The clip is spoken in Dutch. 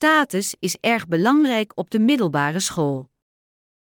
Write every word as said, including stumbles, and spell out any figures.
status is erg belangrijk op de middelbare school.